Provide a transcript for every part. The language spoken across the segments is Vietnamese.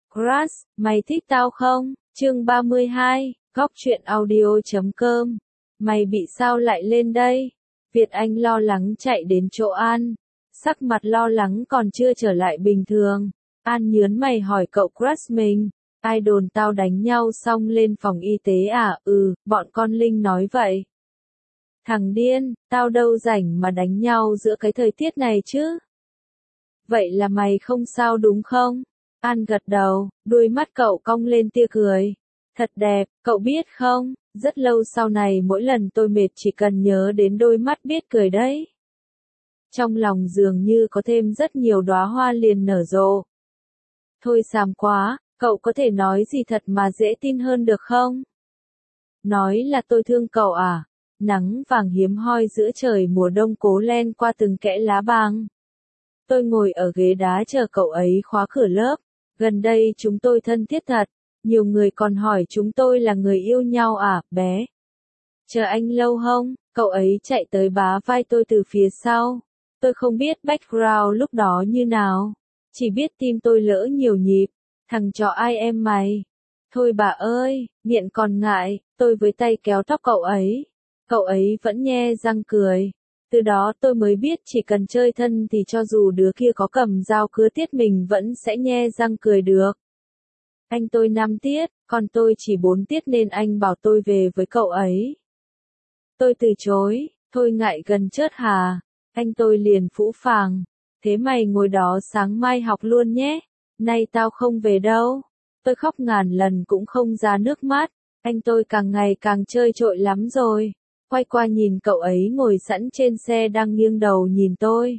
Crush, mày thích tao không? Chương 32, Góc truyện audio.com. Mày bị sao lại lên đây? Việt Anh lo lắng chạy đến chỗ An. Sắc mặt lo lắng còn chưa trở lại bình thường. An nhớn mày hỏi cậu crush mình. Ai đồn tao đánh nhau xong lên phòng y tế à? Bọn con Linh nói vậy. Thằng điên, tao đâu rảnh mà đánh nhau giữa cái thời tiết này chứ? Vậy là mày không sao đúng không? An gật đầu, đuôi mắt cậu cong lên tia cười. Thật đẹp, cậu biết không, rất lâu sau này mỗi lần tôi mệt chỉ cần nhớ đến đôi mắt biết cười đấy. Trong lòng dường như có thêm rất nhiều đóa hoa liền nở rộ. Thôi xàm quá, cậu có thể nói gì thật mà dễ tin hơn được không? Nói là tôi thương cậu à? Nắng vàng hiếm hoi giữa trời mùa đông cố len qua từng kẽ lá băng. Tôi ngồi ở ghế đá chờ cậu ấy khóa cửa lớp. Gần đây chúng tôi thân thiết thật. Nhiều người còn hỏi chúng tôi là người yêu nhau à, bé? Chờ anh lâu không? Cậu ấy chạy tới bá vai tôi từ phía sau. Tôi không biết background lúc đó như nào. Chỉ biết tim tôi lỡ nhiều nhịp. Thằng chó ai em mày? Thôi bà ơi, nghiện còn ngại. Tôi với tay kéo tóc cậu ấy. Cậu ấy vẫn nhe răng cười. Từ đó tôi mới biết chỉ cần chơi thân thì cho dù đứa kia có cầm dao cứa tiết mình vẫn sẽ nhe răng cười được. Anh tôi 5 tiết, còn tôi chỉ 4 tiết nên anh bảo tôi về với cậu ấy. Tôi từ chối, thôi ngại gần chết hà. Anh tôi liền phũ phàng. Thế mày ngồi đó sáng mai học luôn nhé. Nay tao không về đâu. Tôi khóc ngàn lần cũng không ra nước mắt. Anh tôi càng ngày càng chơi trội lắm rồi. Quay qua nhìn cậu ấy ngồi sẵn trên xe đang nghiêng đầu nhìn tôi.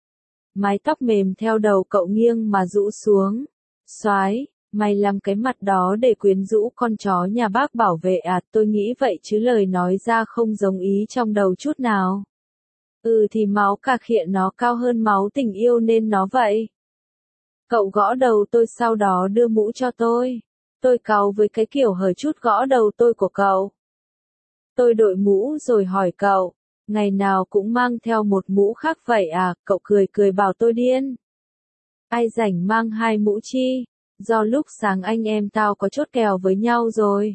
Mái tóc mềm theo đầu cậu nghiêng mà rũ xuống. Soái, mày làm cái mặt đó để quyến rũ con chó nhà bác bảo vệ à? Tôi nghĩ vậy chứ lời nói ra không giống ý trong đầu chút nào. Thì máu cà khịa nó cao hơn máu tình yêu nên nó vậy. Cậu gõ đầu tôi sau đó đưa mũ cho tôi. Tôi cáu với cái kiểu hời chút gõ đầu tôi của cậu. Tôi đội mũ rồi hỏi cậu, ngày nào cũng mang theo một mũ khác vậy à? Cậu cười cười bảo tôi điên. Ai rảnh mang 2 mũ chi? Do lúc sáng anh em tao có chốt kèo với nhau rồi.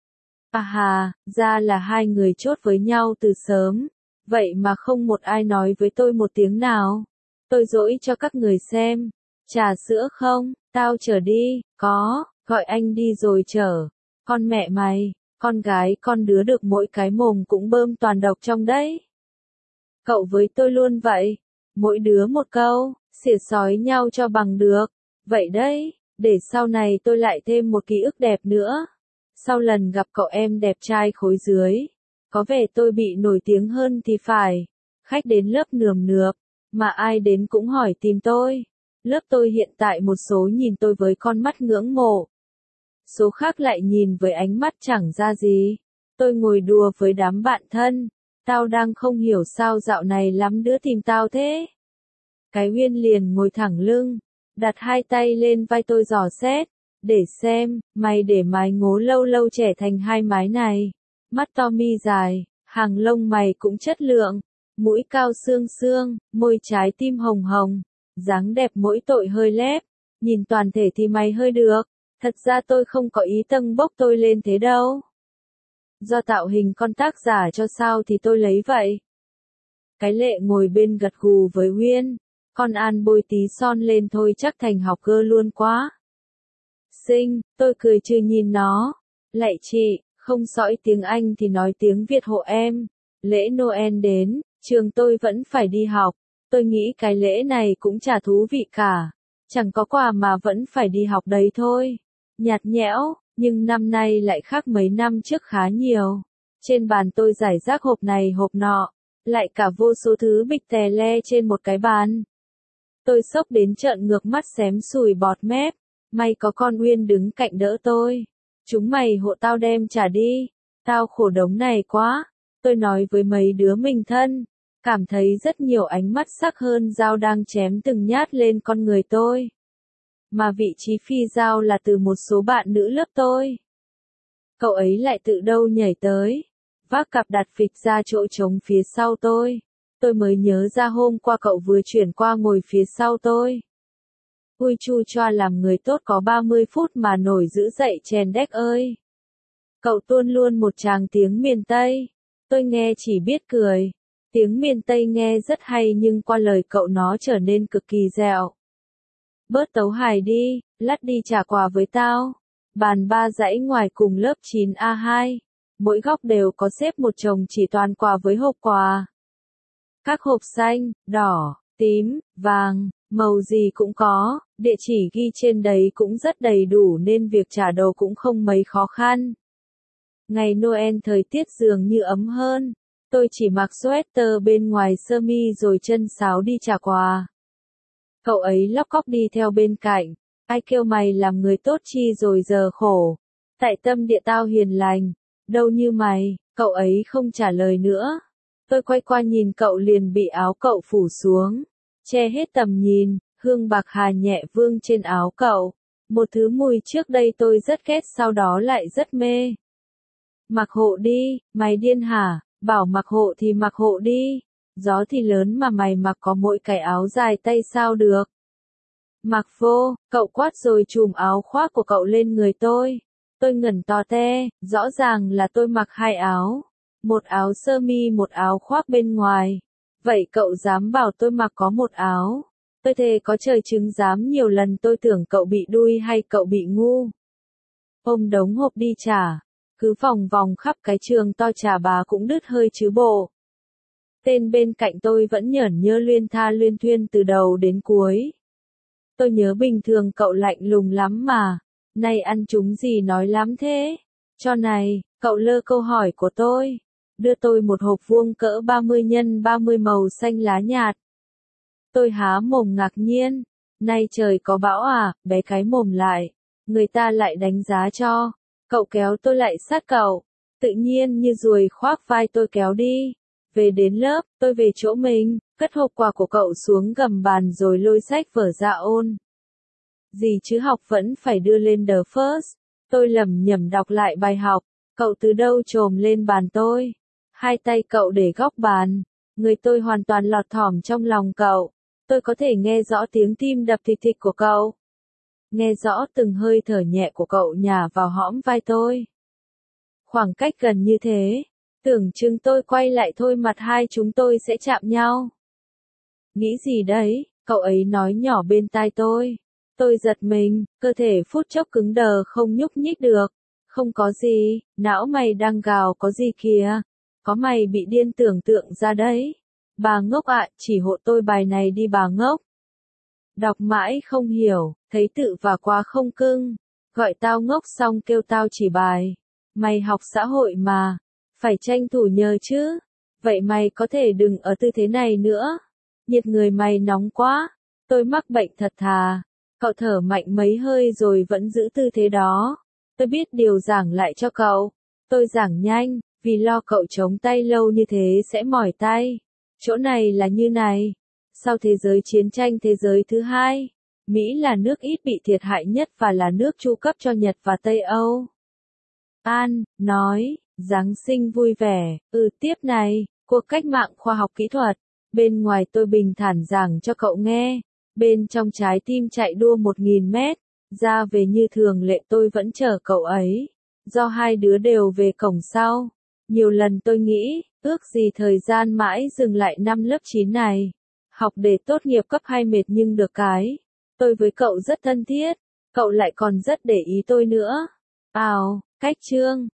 À hà, ra là 2 người chốt với nhau từ sớm. Vậy mà không một ai nói với tôi một tiếng nào. Tôi dỗi cho các người xem. Trà sữa không? Tao chở đi. Có, gọi anh đi rồi chở. Con mẹ mày. Con gái con đứa được mỗi cái mồm cũng bơm toàn độc trong đấy. Cậu với tôi luôn vậy. Mỗi đứa một câu, xỉa xói nhau cho bằng được. Vậy đấy, để sau này tôi lại thêm một ký ức đẹp nữa. Sau lần gặp cậu em đẹp trai khối dưới, có vẻ tôi bị nổi tiếng hơn thì phải. Khách đến lớp nườm nượp, mà ai đến cũng hỏi tìm tôi. Lớp tôi hiện tại một số nhìn tôi với con mắt ngưỡng mộ. Số khác lại nhìn với ánh mắt chẳng ra gì. Tôi ngồi đùa với đám bạn thân. Tao đang không hiểu sao dạo này lắm đứa tìm tao thế. Cái Uyên liền ngồi thẳng lưng, đặt 2 tay lên vai tôi dò xét. Để xem, mày để mái ngố lâu lâu trẻ thành 2 mái này. Mắt to mi dài, hàng lông mày cũng chất lượng. Mũi cao xương xương, môi trái tim hồng hồng. Dáng đẹp mỗi tội hơi lép. Nhìn toàn thể thì mày hơi được. Thật ra tôi không có ý tâng bốc tôi lên thế đâu. Do tạo hình con tác giả cho sao thì tôi lấy vậy. Cái Lệ ngồi bên gật gù với Uyên. Con An bôi tí son lên thôi chắc thành học cơ luôn quá. Xinh, tôi cười trừ nhìn nó. Lạy chị, không sõi tiếng Anh thì nói tiếng Việt hộ em. Lễ Noel đến, trường tôi vẫn phải đi học. Tôi nghĩ cái lễ này cũng chả thú vị cả. Chẳng có quà mà vẫn phải đi học đấy thôi. Nhạt nhẽo, nhưng năm nay lại khác mấy năm trước khá nhiều. Trên bàn tôi rải rác hộp này hộp nọ, lại cả vô số thứ bịch tè le trên một cái bàn. Tôi sốc đến trợn ngược mắt xém sùi bọt mép. May có con Uyên đứng cạnh đỡ tôi. Chúng mày hộ tao đem trả đi. Tao khổ đống này quá. Tôi nói với mấy đứa mình thân. Cảm thấy rất nhiều ánh mắt sắc hơn dao đang chém từng nhát lên con người tôi. Mà vị trí phi dao là từ một số bạn nữ lớp tôi. Cậu ấy lại tự đâu nhảy tới. Vác cặp đặt phịch ra chỗ trống phía sau tôi. Tôi mới nhớ ra hôm qua cậu vừa chuyển qua ngồi phía sau tôi. Ui chu choa làm người tốt có 30 phút mà nổi dữ dậy chèn đét ơi. Cậu tuôn luôn một tràng tiếng miền Tây. Tôi nghe chỉ biết cười. Tiếng miền Tây nghe rất hay nhưng qua lời cậu nó trở nên cực kỳ dẻo. Bớt tấu hài đi, lát đi trả quà với tao. Bàn 3 dãy ngoài cùng lớp 9A2. Mỗi góc đều có xếp một chồng chỉ toàn quà với hộp quà. Các hộp xanh, đỏ, tím, vàng, màu gì cũng có, địa chỉ ghi trên đấy cũng rất đầy đủ nên việc trả đồ cũng không mấy khó khăn. Ngày Noel thời tiết dường như ấm hơn. Tôi chỉ mặc sweater bên ngoài sơ mi rồi chân sáo đi trả quà. Cậu ấy lóc cóc đi theo bên cạnh. Ai kêu mày làm người tốt chi rồi giờ khổ. Tại tâm địa tao hiền lành. Đâu như mày, cậu ấy không trả lời nữa. Tôi quay qua nhìn cậu liền bị áo cậu phủ xuống. Che hết tầm nhìn, hương bạc hà nhẹ vương trên áo cậu. Một thứ mùi trước đây tôi rất ghét sau đó lại rất mê. Mặc hộ đi, mày điên hả? Bảo mặc hộ thì mặc hộ đi. Gió thì lớn mà mày mặc có mỗi cái áo dài tay sao được. Mặc vô, cậu quát rồi chùm áo khoác của cậu lên người tôi. Tôi ngẩn to te, rõ ràng là tôi mặc 2 áo. Một áo sơ mi một áo khoác bên ngoài. Vậy cậu dám bảo tôi mặc có một áo. Tôi thề có trời chứng giám nhiều lần tôi tưởng cậu bị đuôi hay cậu bị ngu. Ôm đống hộp đi trả. Cứ vòng vòng khắp cái trường to trà bà cũng đứt hơi chứ bộ. Tên bên cạnh tôi vẫn nhởn nhơ luyên tha luyên thuyên từ đầu đến cuối. Tôi nhớ bình thường cậu lạnh lùng lắm mà. Này ăn trúng gì nói lắm thế? Cho này, cậu lơ câu hỏi của tôi. Đưa tôi một hộp vuông cỡ 30 x 30 màu xanh lá nhạt. Tôi há mồm ngạc nhiên. Nay trời có bão à, bé cái mồm lại. Người ta lại đánh giá cho. Cậu kéo tôi lại sát cậu. Tự nhiên như ruồi khoác vai tôi kéo đi. Về đến lớp, tôi về chỗ mình, cất hộp quà của cậu xuống gầm bàn rồi lôi sách vở ra ôn. Gì chứ học vẫn phải đưa lên the first. Tôi lẩm nhẩm đọc lại bài học. Cậu từ đâu chồm lên bàn tôi. 2 tay cậu để góc bàn. Người tôi hoàn toàn lọt thỏm trong lòng cậu. Tôi có thể nghe rõ tiếng tim đập thịch thịch của cậu. Nghe rõ từng hơi thở nhẹ của cậu nhả vào hõm vai tôi. Khoảng cách gần như thế. Tưởng chừng tôi quay lại thôi mặt hai chúng tôi sẽ chạm nhau. Nghĩ gì đấy, cậu ấy nói nhỏ bên tai tôi. Tôi giật mình, cơ thể phút chốc cứng đờ không nhúc nhích được. Không có gì, não mày đang gào có gì kìa. Có mày bị điên tưởng tượng ra đấy. Bà ngốc ạ, chỉ hộ tôi bài này đi bà ngốc. Đọc mãi không hiểu, thấy tự và quá không cưng. Gọi tao ngốc xong kêu tao chỉ bài. Mày học xã hội mà. Phải tranh thủ nhờ chứ. Vậy mày có thể đừng ở tư thế này nữa. Nhiệt người mày nóng quá. Tôi mắc bệnh thật thà. Cậu thở mạnh mấy hơi rồi vẫn giữ tư thế đó. Tôi biết điều giảng lại cho cậu. Tôi giảng nhanh, vì lo cậu chống tay lâu như thế sẽ mỏi tay. Chỗ này là như này. Sau thế giới chiến tranh thế giới thứ 2, Mỹ là nước ít bị thiệt hại nhất và là nước chu cấp cho Nhật và Tây Âu. An, nói, Giáng sinh vui vẻ, tiếp này, cuộc cách mạng khoa học kỹ thuật. Bên ngoài tôi bình thản giảng cho cậu nghe. Bên trong trái tim chạy đua 1000 mét. Ra về như thường lệ tôi vẫn chờ cậu ấy. Do hai đứa đều về cổng sau. Nhiều lần tôi nghĩ, ước gì thời gian mãi dừng lại năm lớp 9 này. Học để tốt nghiệp cấp 2 mệt nhưng được cái. Tôi với cậu rất thân thiết. Cậu lại còn rất để ý tôi nữa. Cách chương.